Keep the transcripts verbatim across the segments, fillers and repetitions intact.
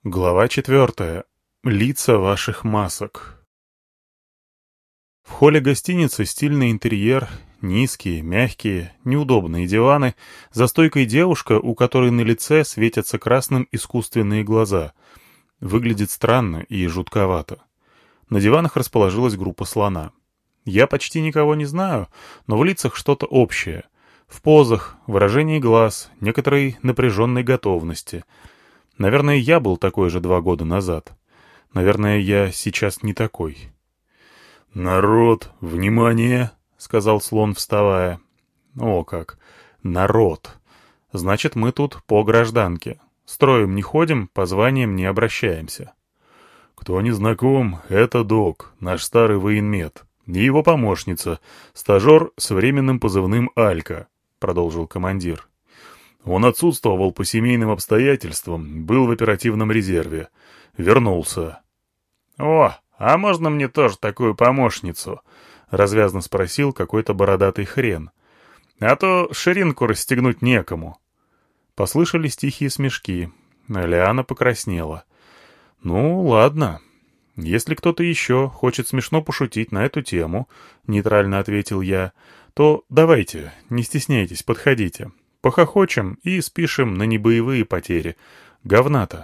Глава четвертая. Лица ваших масок. В холле гостиницы стильный интерьер, низкие, мягкие, неудобные диваны, за стойкой девушка, у которой на лице светятся красным искусственные глаза. Выглядит странно и жутковато. На диванах расположилась группа слона. Я почти никого не знаю, но в лицах что-то общее. В позах, выражении глаз, некоторой напряженной готовности — Наверное, я был такой же два года назад. Наверное, я сейчас не такой. «Народ, внимание!» — сказал слон, вставая. «О как! Народ! Значит, мы тут по гражданке. Строем не ходим, по званиям не обращаемся». «Кто не знаком, это док, наш старый военмед, и его помощница, стажер с временным позывным «Алька», — продолжил командир. Он отсутствовал по семейным обстоятельствам, был в оперативном резерве. Вернулся. «О, а можно мне тоже такую помощницу?» — развязно спросил какой-то бородатый хрен. «А то ширинку расстегнуть некому». Послышались тихие смешки. Лиана покраснела. «Ну, ладно. Если кто-то еще хочет смешно пошутить на эту тему, — нейтрально ответил я, — то давайте, не стесняйтесь, подходите». Похохочем и спишем на небоевые потери. Говна-то.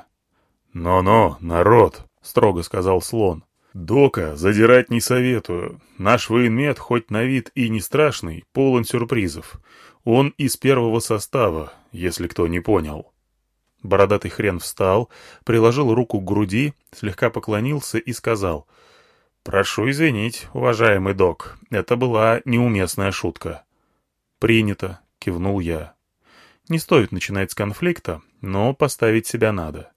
«Но-но, народ», — строго сказал слон. «Дока задирать не советую. Наш военмед, хоть на вид и не страшный, полон сюрпризов. Он из первого состава, если кто не понял». Бородатый хрен встал, приложил руку к груди, слегка поклонился и сказал: «Прошу извинить, уважаемый док, это была неуместная шутка». «Принято», — кивнул я. Не стоит начинать с конфликта, но поставить себя надо.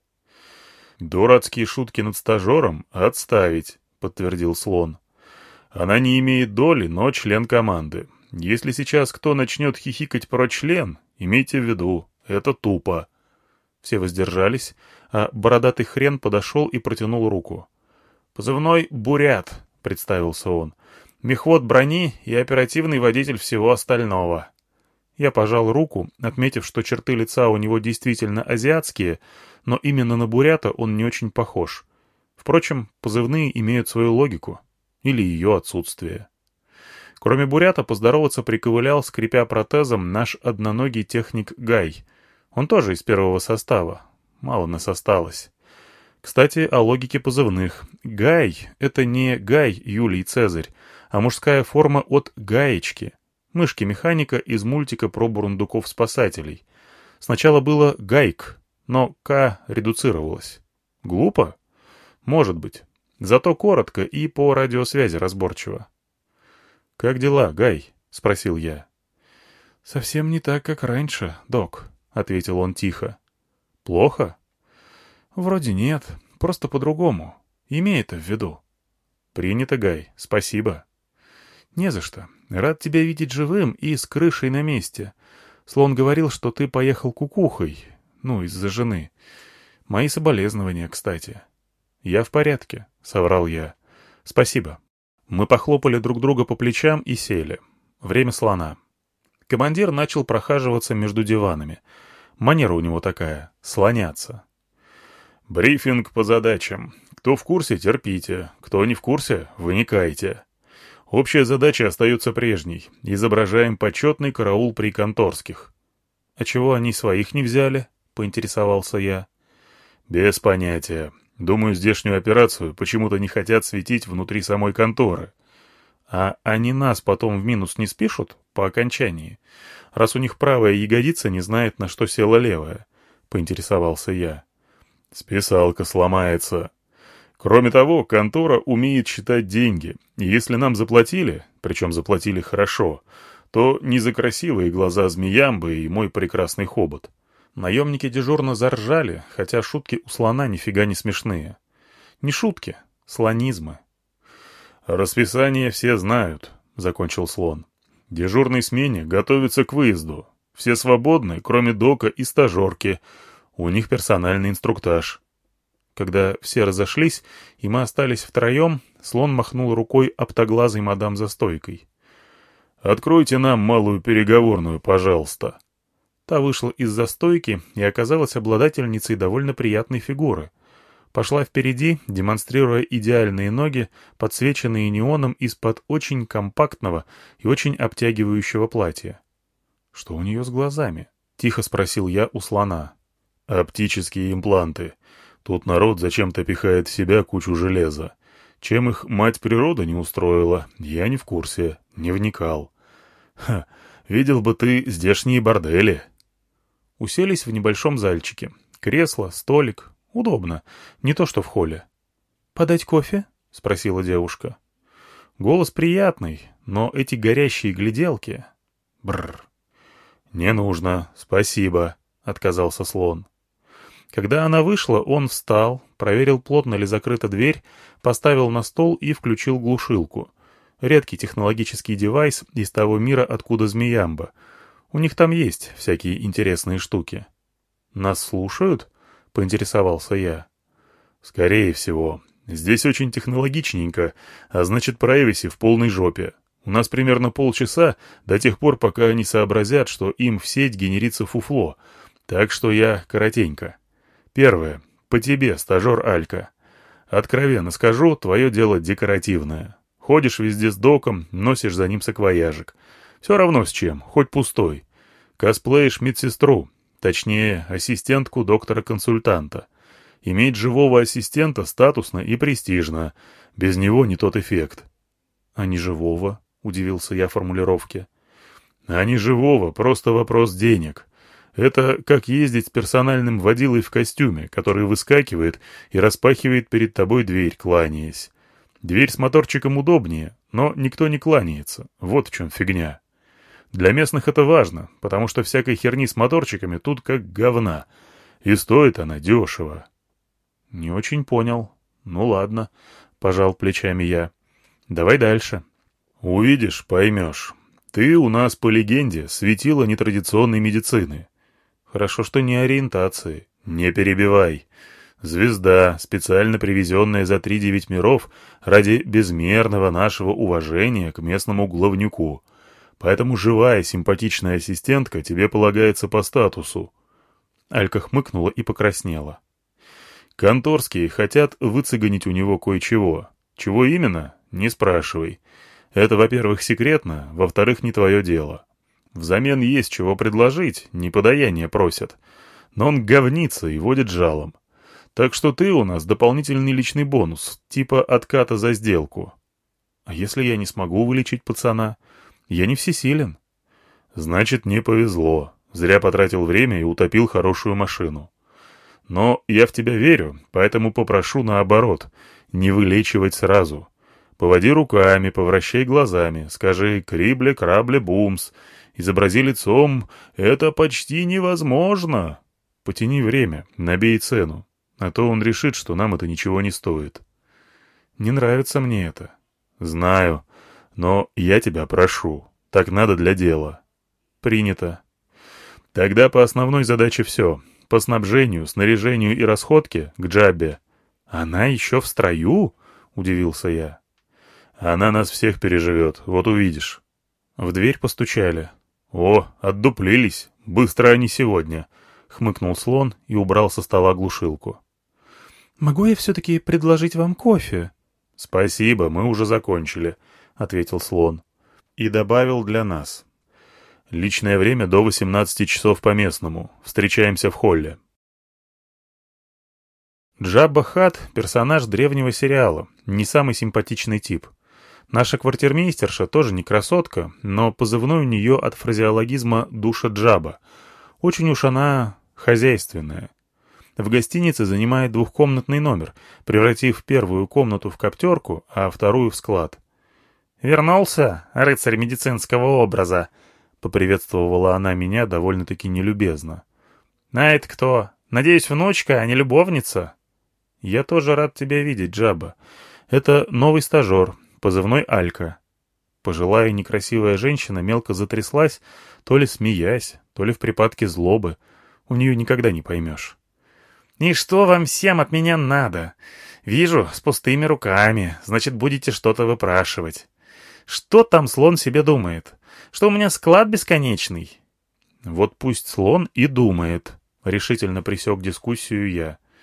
«Дурацкие шутки над стажером отставить», — подтвердил слон. «Она не имеет доли, но член команды. Если сейчас кто начнет хихикать про член, имейте в виду, это тупо». Все воздержались, а бородатый хрен подошел и протянул руку. «Позывной «Бурят», — представился он. «Мехвод брони и оперативный водитель всего остального». Я пожал руку, отметив, что черты лица у него действительно азиатские, но именно на бурята он не очень похож. Впрочем, позывные имеют свою логику. Или ее отсутствие. Кроме бурята поздороваться приковылял, скрипя протезом, наш одноногий техник Гай. Он тоже из первого состава. Мало нас осталось. Кстати, о логике позывных. Гай — это не Гай Юлий Цезарь, а мужская форма от гаечки. Мышки-механика из мультика про бурундуков-спасателей. Сначала было «Гайк», но «К» редуцировалось. Глупо? Может быть. Зато коротко и по радиосвязи разборчиво. «Как дела, Гай?» — спросил я. «Совсем не так, как раньше, док», — ответил он тихо. «Плохо?» «Вроде нет, просто по-другому. Имей это в виду». «Принято, Гай, спасибо». «Не за что. Рад тебя видеть живым и с крышей на месте. Слон говорил, что ты поехал кукухой. Ну, из-за жены. Мои соболезнования, кстати». «Я в порядке», — соврал я. «Спасибо». Мы похлопали друг друга по плечам и сели. Время слона. Командир начал прохаживаться между диванами. Манера у него такая — слоняться. «Брифинг по задачам. Кто в курсе, терпите. Кто не в курсе, вникайте. Общая задача остается прежней. Изображаем почетный караул при конторских». «А чего они своих не взяли?» — поинтересовался я. «Без понятия. Думаю, здешнюю операцию почему-то не хотят светить внутри самой конторы». «А они нас потом в минус не спишут по окончании, раз у них правая ягодица не знает, на что села левая?» — поинтересовался я. «Списалка сломается. Кроме того, контора умеет считать деньги, и если нам заплатили, причем заплатили хорошо, то не за красивые глаза змеямбы и мой прекрасный хобот». Наемники дежурно заржали, хотя шутки у слона нифига не смешные. Не шутки, слонизмы. «Расписание все знают», — закончил слон. «Дежурной смене готовятся к выезду. Все свободны, кроме дока и стажерки. У них персональный инструктаж». Когда все разошлись, и мы остались втроем, слон махнул рукой оптоглазой мадам за стойкой. «Откройте нам малую переговорную, пожалуйста». Та вышла из-за стойки и оказалась обладательницей довольно приятной фигуры. Пошла впереди, демонстрируя идеальные ноги, подсвеченные неоном из-под очень компактного и очень обтягивающего платья. «Что у нее с глазами?» — тихо спросил я у слона. «Оптические импланты. Тут народ зачем-то пихает в себя кучу железа. Чем их мать природа не устроила, я не в курсе, не вникал. Ха, видел бы ты здешние бордели». Уселись в небольшом зальчике. Кресло, столик. Удобно. Не то что в холле. «Подать кофе?» — спросила девушка. Голос приятный, но эти горящие гляделки... Бррр. «Не нужно, спасибо», — отказался слон. Когда она вышла, он встал, проверил, плотно ли закрыта дверь, поставил на стол и включил глушилку. Редкий технологический девайс из того мира, откуда Змеямба. У них там есть всякие интересные штуки. «Нас слушают?» — поинтересовался я. «Скорее всего. Здесь очень технологичненько, а значит, прайвеси в полной жопе. У нас примерно полчаса до тех пор, пока они сообразят, что им в сеть генерится фуфло. Так что я коротенько. Первое. По тебе, стажер Алька. Откровенно скажу, твое дело декоративное. Ходишь везде с доком, носишь за ним саквояжик. Все равно с чем, хоть пустой. Косплеишь медсестру. Точнее, ассистентку доктора-консультанта. Иметь живого ассистента статусно и престижно. Без него не тот эффект. — А не живого? — удивился я формулировке. — А не живого, просто вопрос денег. Это как ездить с персональным водилой в костюме, который выскакивает и распахивает перед тобой дверь, кланяясь. Дверь с моторчиком удобнее, но никто не кланяется. Вот в чем фигня. Для местных это важно, потому что всякой херни с моторчиками тут как говна. И стоит она дешево. — Не очень понял. Ну ладно, — пожал плечами я. — Давай дальше. — Увидишь, поймешь. Ты у нас, по легенде, светило нетрадиционной медицины. Хорошо, что не ориентации. Не перебивай. Звезда, специально привезенная за три девять миров ради безмерного нашего уважения к местному главнюку. Поэтому живая симпатичная ассистентка тебе полагается по статусу. Алька хмыкнула и покраснела. Конторские хотят выцыганить у него кое-чего. Чего именно? Не спрашивай. Это, во-первых, секретно, во-вторых, не твое дело. Взамен есть чего предложить, не подаяние просят. Но он говнится и водит жалом. Так что ты у нас дополнительный личный бонус, типа отката за сделку. А если я не смогу вылечить пацана? Я не всесилен. Значит, не повезло. Зря потратил время и утопил хорошую машину. Но я в тебя верю, поэтому попрошу наоборот, не вылечивать сразу. Поводи руками, повращай глазами, скажи «крибле-крабле-бумс», изобрази лицом «это почти невозможно». Потяни время, набей цену, а то он решит, что нам это ничего не стоит. Не нравится мне это. Знаю, но я тебя прошу, так надо для дела. Принято. Тогда по основной задаче все. По снабжению, снаряжению и расходке к Джаббе. Она еще в строю? Удивился я. Она нас всех переживет, вот увидишь. В дверь постучали. О, отдуплились. Быстро они сегодня. Хмыкнул слон и убрал со стола глушилку. «Могу я все-таки предложить вам кофе?» «Спасибо, мы уже закончили», — ответил слон. И добавил для нас. «Личное время до восемнадцати часов по местному. Встречаемся в холле». Джабба Хат — персонаж древнего сериала, не самый симпатичный тип. Наша квартирмейстерша тоже не красотка, но позывной у нее от фразеологизма «душа Джаба». Очень уж она хозяйственная. В гостинице занимает двухкомнатный номер, превратив первую комнату в коптерку, а вторую в склад. «Вернулся, рыцарь медицинского образа», — поприветствовала она меня довольно-таки нелюбезно. «А это кто? Надеюсь, внучка, а не любовница?» «Я тоже рад тебя видеть, Джаба. Это новый стажер, позывной Алька». Пожилая некрасивая женщина мелко затряслась, то ли смеясь, то ли в припадке злобы. У нее никогда не поймешь. «И что вам всем от меня надо? Вижу, с пустыми руками, значит, будете что-то выпрашивать. Что там слон себе думает? Что у меня склад бесконечный?» «Вот пусть слон и думает», — решительно пресек дискуссию я.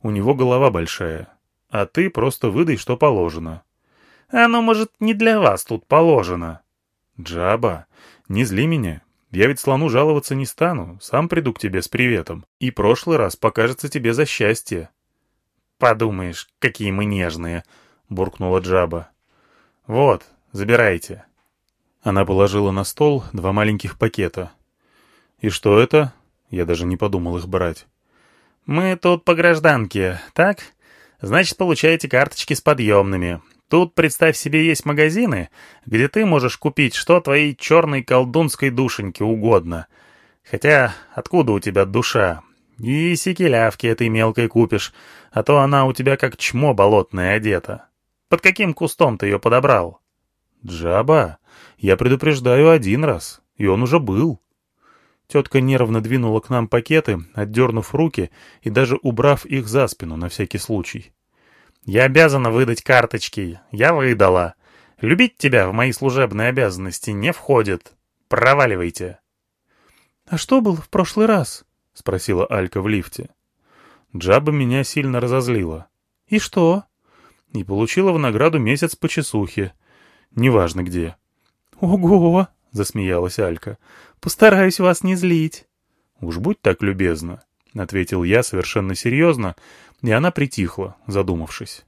У него голова большая. А ты просто выдай, что положено». «Оно, может, не для вас тут положено». «Джаба, не зли меня. Я ведь слону жаловаться не стану. Сам приду к тебе с приветом. И прошлый раз покажется тебе за счастье». «Подумаешь, какие мы нежные», — буркнула Джаба. «Вот, забирайте». Она положила на стол два маленьких пакета. «И что это?» Я даже не подумал их брать. «Мы тут по гражданке, так? Значит, получаете карточки с подъемными. Тут, представь себе, есть магазины, где ты можешь купить что твоей черной колдунской душеньке угодно. Хотя, откуда у тебя душа? И сикелявки этой мелкой купишь, а то она у тебя как чмо болотное одета. Под каким кустом ты ее подобрал?» «Джаба, я предупреждаю один раз, и он уже был». Тетка нервно двинула к нам пакеты, отдернув руки и даже убрав их за спину на всякий случай. «Я обязана выдать карточки. Я выдала. Любить тебя в мои служебные обязанности не входит. Проваливайте». «А что было в прошлый раз?» — спросила Алька в лифте. Джаба меня сильно разозлила. «И что?» «И получила в награду месяц почесухи. Неважно где». «Ого!» — засмеялась Алька. «Постараюсь вас не злить». «Уж будь так любезна», — ответил я совершенно серьезно, и она притихла, задумавшись.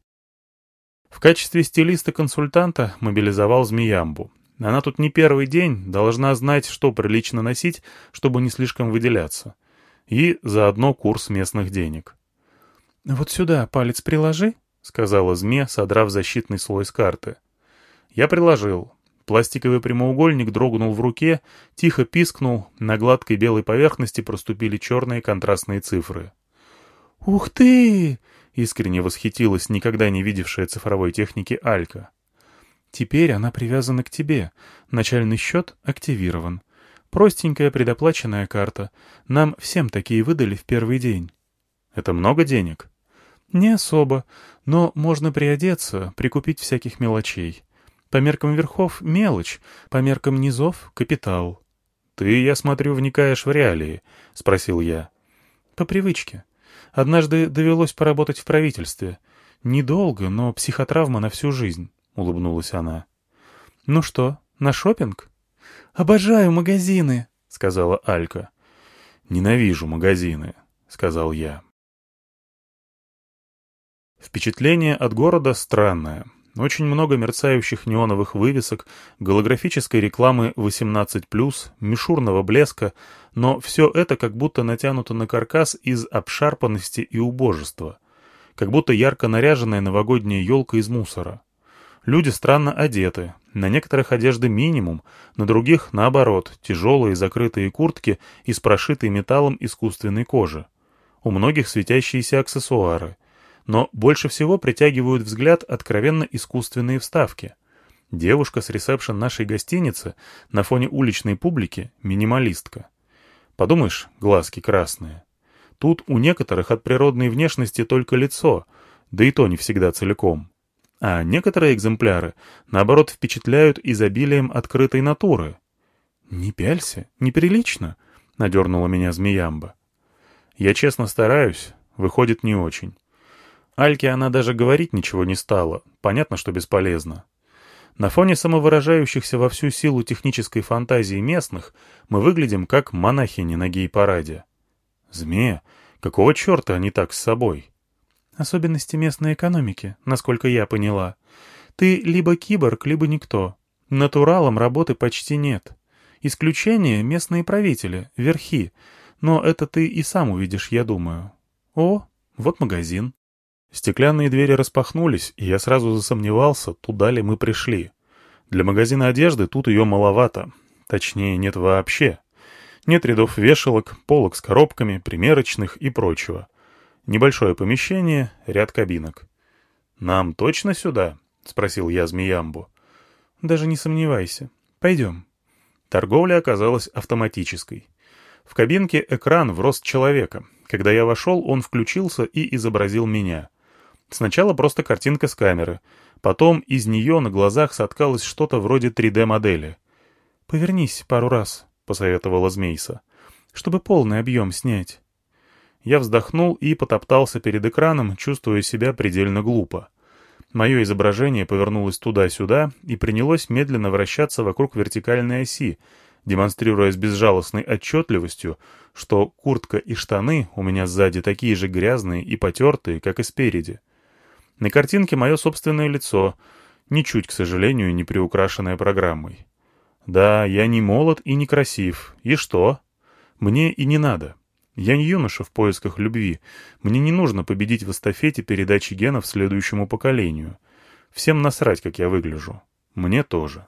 В качестве стилиста-консультанта мобилизовал Змеямбу. Она тут не первый день, должна знать, что прилично носить, чтобы не слишком выделяться. И заодно курс местных денег. «Вот сюда палец приложи», — сказала Зме, содрав защитный слой с карты. Я приложил. Пластиковый прямоугольник дрогнул в руке, тихо пискнул, на гладкой белой поверхности проступили черные контрастные цифры. «Ух ты!» — искренне восхитилась никогда не видевшая цифровой техники Алька. «Теперь она привязана к тебе. Начальный счет активирован. Простенькая предоплаченная карта. Нам всем такие выдали в первый день». «Это много денег?» «Не особо, но можно приодеться, прикупить всяких мелочей. По меркам верхов — мелочь, по меркам низов — капитал». «Ты, я смотрю, вникаешь в реалии», — спросил я. «По привычке. Однажды довелось поработать в правительстве. Недолго, но психотравма на всю жизнь», — улыбнулась она. «Ну что, на шопинг?» «Обожаю магазины», — сказала Алька. «Ненавижу магазины», — сказал я. Впечатление от города странное. Очень много мерцающих неоновых вывесок, голографической рекламы восемнадцать плюс, мишурного блеска, но все это как будто натянуто на каркас из обшарпанности и убожества. Как будто ярко наряженная новогодняя елка из мусора. Люди странно одеты, на некоторых одежды минимум, на других, наоборот, тяжелые закрытые куртки из прошитой металлом искусственной кожи. У многих светящиеся аксессуары. Но больше всего притягивают взгляд откровенно искусственные вставки. Девушка с ресепшн нашей гостиницы на фоне уличной публики — минималистка. Подумаешь, глазки красные. Тут у некоторых от природной внешности только лицо, да и то не всегда целиком. А некоторые экземпляры, наоборот, впечатляют изобилием открытой натуры. «Не пялься, неприлично», — надернула меня Змеямба. «Я честно стараюсь, выходит не очень». Альке она даже говорить ничего не стала, понятно, что бесполезно. На фоне самовыражающихся во всю силу технической фантазии местных мы выглядим как монахини на гей-параде. Змея, какого черта они так с собой? Особенности местной экономики, насколько я поняла. Ты либо киборг, либо никто. Натуралам работы почти нет. Исключение — местные правители, верхи, но это ты и сам увидишь, я думаю. О, вот магазин. Стеклянные двери распахнулись, и я сразу засомневался, туда ли мы пришли. Для магазина одежды тут ее маловато. Точнее, нет вообще. Нет рядов вешалок, полок с коробками, примерочных и прочего. Небольшое помещение, ряд кабинок. «Нам точно сюда?» — спросил я Змеямбу. «Даже не сомневайся. Пойдем». Торговля оказалась автоматической. В кабинке экран в рост человека. Когда я вошел, он включился и изобразил меня. Сначала просто картинка с камеры. Потом из нее на глазах соткалось что-то вроде три дэ-модели. «Повернись пару раз», — посоветовала Змейса, — «чтобы полный объем снять». Я вздохнул и потоптался перед экраном, чувствуя себя предельно глупо. Мое изображение повернулось туда-сюда и принялось медленно вращаться вокруг вертикальной оси, демонстрируя с безжалостной отчетливостью, что куртка и штаны у меня сзади такие же грязные и потертые, как и спереди. На картинке мое собственное лицо, ничуть, к сожалению, не приукрашенное программой. Да, я не молод и не красив. И что? Мне и не надо. Я не юноша в поисках любви. Мне не нужно победить в эстафете передачи генов следующему поколению. Всем насрать, как я выгляжу. Мне тоже.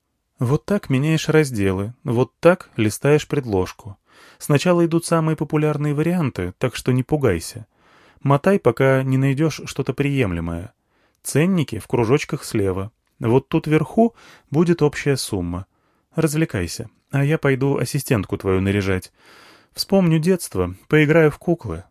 Вот так меняешь разделы, вот так листаешь предложку. Сначала идут самые популярные варианты, так что не пугайся. Мотай, пока не найдешь что-то приемлемое. Ценники в кружочках слева. Вот тут вверху будет общая сумма. Развлекайся, а я пойду ассистентку твою наряжать. Вспомню детство, поиграю в куклы».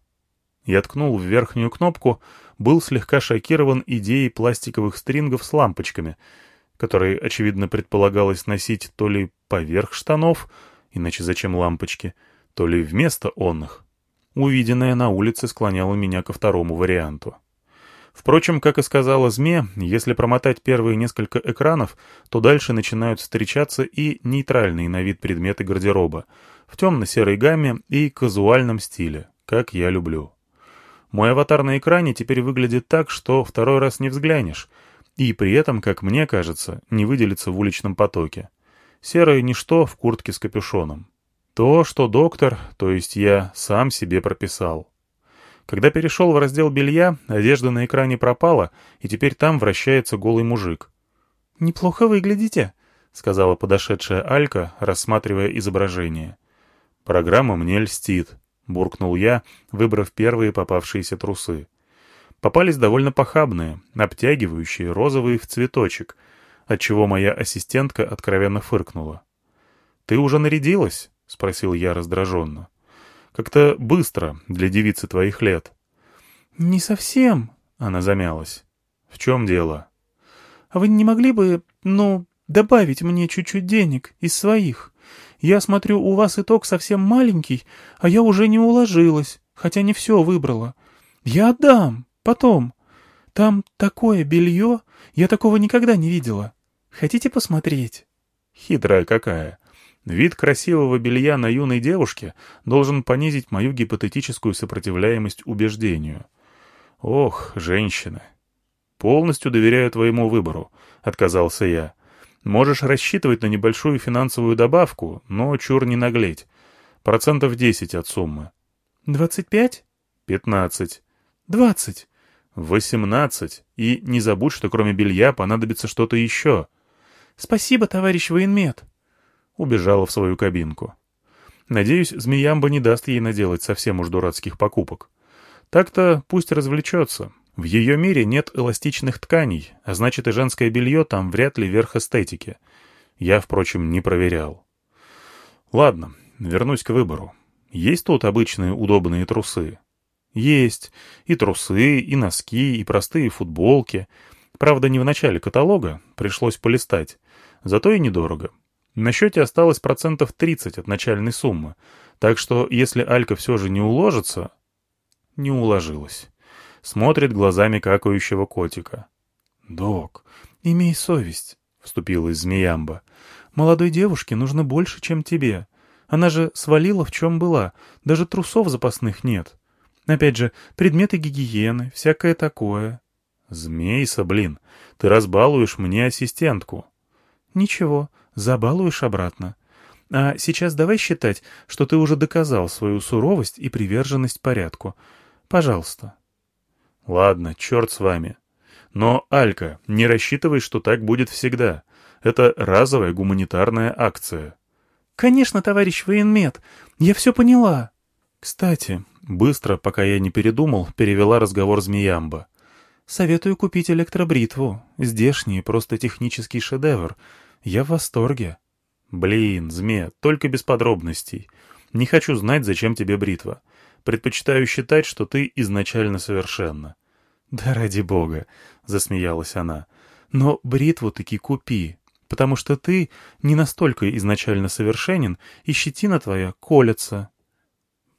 Я ткнул в верхнюю кнопку, был слегка шокирован идеей пластиковых стрингов с лампочками, которые, очевидно, предполагалось носить то ли поверх штанов, иначе зачем лампочки, то ли вместо онных. Увиденное на улице склоняло меня ко второму варианту. Впрочем, как и сказала Зме, если промотать первые несколько экранов, то дальше начинают встречаться и нейтральные на вид предметы гардероба, в темно-серой гамме и казуальном стиле, как я люблю. Мой аватар на экране теперь выглядит так, что второй раз не взглянешь, и при этом, как мне кажется, не выделится в уличном потоке. Серое ничто в куртке с капюшоном. То, что доктор, то есть я, сам себе прописал. Когда перешел в раздел белья, одежда на экране пропала, и теперь там вращается голый мужик. «Неплохо выглядите», — сказала подошедшая Алька, рассматривая изображение. «Программа мне льстит», — буркнул я, выбрав первые попавшиеся трусы. Попались довольно похабные, обтягивающие, розовые в цветочек, отчего моя ассистентка откровенно фыркнула. «Ты уже нарядилась?» — спросил я раздраженно. «Как-то быстро для девицы твоих лет». «Не совсем», — она замялась. «В чем дело?» «А вы не могли бы, ну, добавить мне чуть-чуть денег из своих? Я смотрю, у вас итог совсем маленький, а я уже не уложилась, хотя не все выбрала. Я отдам, потом. Там такое белье, я такого никогда не видела. Хотите посмотреть?» «Хитрая какая. Вид красивого белья на юной девушке должен понизить мою гипотетическую сопротивляемость убеждению. Ох, женщины. Полностью доверяю твоему выбору», — отказался я. «Можешь рассчитывать на небольшую финансовую добавку, но чур не наглеть. Процентов десять от суммы». «Двадцать пять?» «Пятнадцать». «Двадцать». «Восемнадцать. И не забудь, что кроме белья понадобится что-то еще». «Спасибо, товарищ военмед». Убежала в свою кабинку. Надеюсь, Змеямба не даст ей наделать совсем уж дурацких покупок. Так-то пусть развлечется. В ее мире нет эластичных тканей, а значит и женское белье там вряд ли верх эстетики. Я, впрочем, не проверял. Ладно, вернусь к выбору. Есть тут обычные удобные трусы? Есть. И трусы, и носки, и простые футболки. Правда, не в начале каталога, пришлось полистать. Зато и недорого. На счете осталось процентов тридцать от начальной суммы, так что если Алька все же не уложится... Не уложилась. Смотрит глазами какающего котика. «Док, имей совесть», — вступилась Змеямба. «Молодой девушке нужно больше, чем тебе. Она же свалила в чем была, даже трусов запасных нет. Опять же, предметы гигиены, всякое такое». «Змейса, блин, ты разбалуешь мне ассистентку». «Ничего, забалуешь обратно. А сейчас давай считать, что ты уже доказал свою суровость и приверженность порядку. Пожалуйста». «Ладно, черт с вами. Но, Алька, не рассчитывай, что так будет всегда. Это разовая гуманитарная акция». «Конечно, товарищ военмед, я все поняла». «Кстати, быстро, пока я не передумал, перевела разговор Змеямба. Советую купить электробритву. Здешний, просто технический шедевр. Я в восторге». «Блин, Зме, только без подробностей. Не хочу знать, зачем тебе бритва. Предпочитаю считать, что ты изначально совершенна». «Да ради бога», — засмеялась она. «Но бритву-таки купи, потому что ты не настолько изначально совершенен, и щетина твоя колется».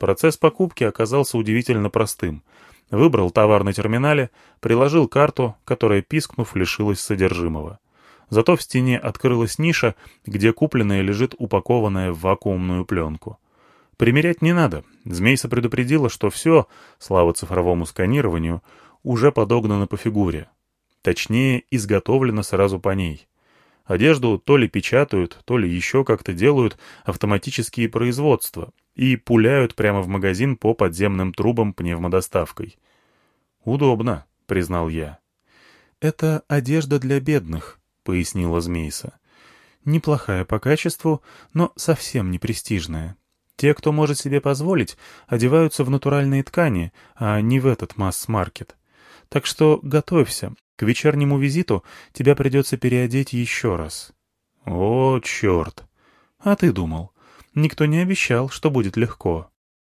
Процесс покупки оказался удивительно простым. Выбрал товар на терминале, приложил карту, которая, пискнув, лишилась содержимого. Зато в стене открылась ниша, где купленное лежит упакованное в вакуумную пленку. Примерять не надо. Змейса предупредила, что все, слава цифровому сканированию, уже подогнано по фигуре. Точнее, изготовлено сразу по ней. Одежду то ли печатают, то ли еще как-то делают автоматические производства и пуляют прямо в магазин по подземным трубам пневмодоставкой. «Удобно», — признал я. «Это одежда для бедных», — пояснила Змейса. «Неплохая по качеству, но совсем не престижная. Те, кто может себе позволить, одеваются в натуральные ткани, а не в этот масс-маркет. Так что готовься, к вечернему визиту тебя придется переодеть еще раз». «О, черт!» «А ты думал? Никто не обещал, что будет легко».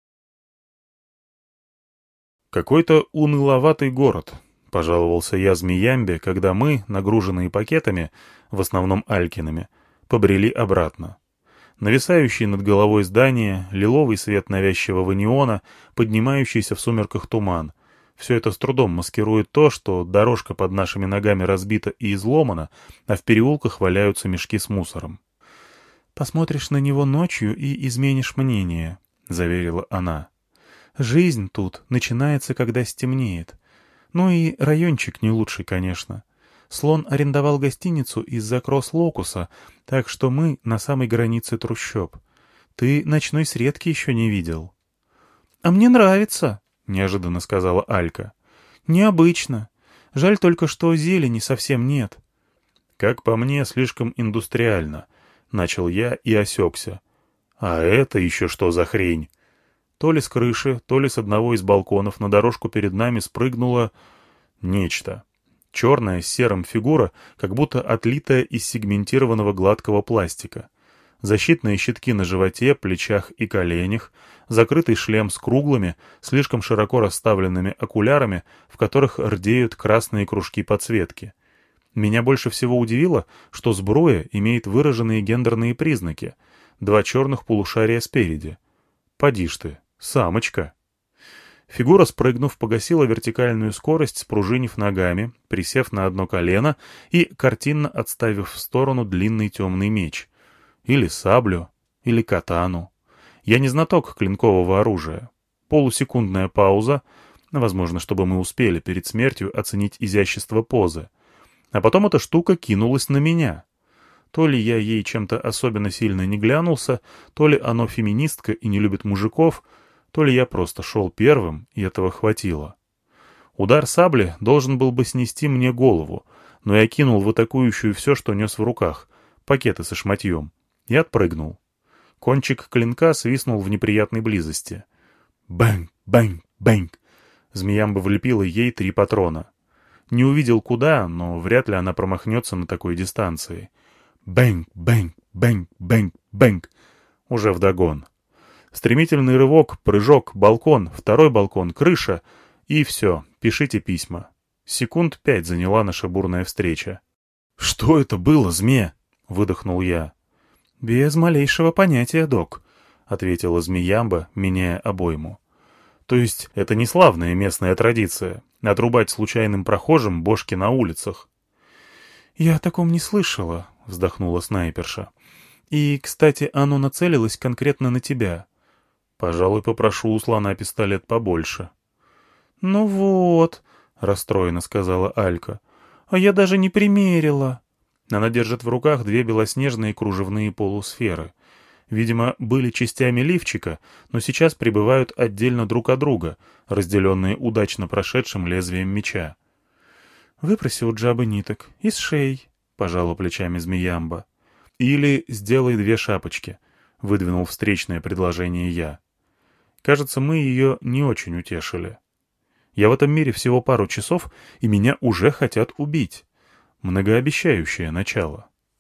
«Какой-то уныловатый город», — пожаловался я Змеямбе, когда мы, нагруженные пакетами, в основном Алькиными, побрели обратно. Нависающий над головой здание, лиловый свет навязчивого неона, поднимающийся в сумерках туман. Все это с трудом маскирует то, что дорожка под нашими ногами разбита и изломана, а в переулках валяются мешки с мусором. «Посмотришь на него ночью и изменишь мнение», — заверила она. «Жизнь тут начинается, когда стемнеет. Ну и райончик не лучший, конечно. Слон арендовал гостиницу из-за кросс-локуса, так что мы на самой границе трущоб. Ты ночной средки еще не видел». «А мне нравится», — неожиданно сказала Алька. «Необычно. Жаль только, что зелени совсем нет». «Как по мне, слишком индустриально», — начал я и осекся. «А это еще что за хрень?» То ли с крыши, то ли с одного из балконов на дорожку перед нами спрыгнуло нечто. Черная с серым фигура, как будто отлитая из сегментированного гладкого пластика. Защитные щитки на животе, плечах и коленях, закрытый шлем с круглыми, слишком широко расставленными окулярами, в которых рдеют красные кружки подсветки. Меня больше всего удивило, что сбруя имеет выраженные гендерные признаки. Два черных полушария спереди. Поди ж ты, самочка. Фигура, спрыгнув, погасила вертикальную скорость, спружинив ногами, присев на одно колено и картинно отставив в сторону длинный темный меч. Или саблю, или катану. Я не знаток клинкового оружия. Полусекундная пауза, возможно, чтобы мы успели перед смертью оценить изящество позы. А потом эта штука кинулась на меня. То ли я ей чем-то особенно сильно не глянулся, то ли оно феминистка и не любит мужиков, то ли я просто шел первым, и этого хватило. Удар сабли должен был бы снести мне голову, но я кинул в атакующую все, что нес в руках, пакеты со шматьем, и отпрыгнул. Кончик клинка свистнул в неприятной близости. Бэнг, бэнг, бэнг. Змеямба влепила ей три патрона. Не увидел куда, но вряд ли она промахнется на такой дистанции. Бэнг, бэнг, бэнг, бэнг, бэнг. Уже вдогон. Стремительный рывок, прыжок, балкон, второй балкон, крыша. И все, пишите письма. Секунд пять заняла наша бурная встреча. «Что это было, зме?» — выдохнул я. «Без малейшего понятия, док», — ответила Змеямба, меняя обойму. «То есть это не славная местная традиция — отрубать случайным прохожим бошки на улицах?» «Я о таком не слышала», — вздохнула снайперша. «И, кстати, оно нацелилось конкретно на тебя». «Пожалуй, попрошу у слона пистолет побольше». «Ну вот», — расстроенно сказала Алька, — «а я даже не примерила». Она держит в руках две белоснежные кружевные полусферы. Видимо, были частями лифчика, но сейчас пребывают отдельно друг от друга, разделенные удачно прошедшим лезвием меча. «Выпроси у Джабы ниток. Из шеи», — пожала плечами Змеямба. «Или сделай две шапочки», — выдвинул встречное предложение я. Кажется, мы ее не очень утешили. Я в этом мире всего пару часов, и меня уже хотят убить. Многообещающее начало.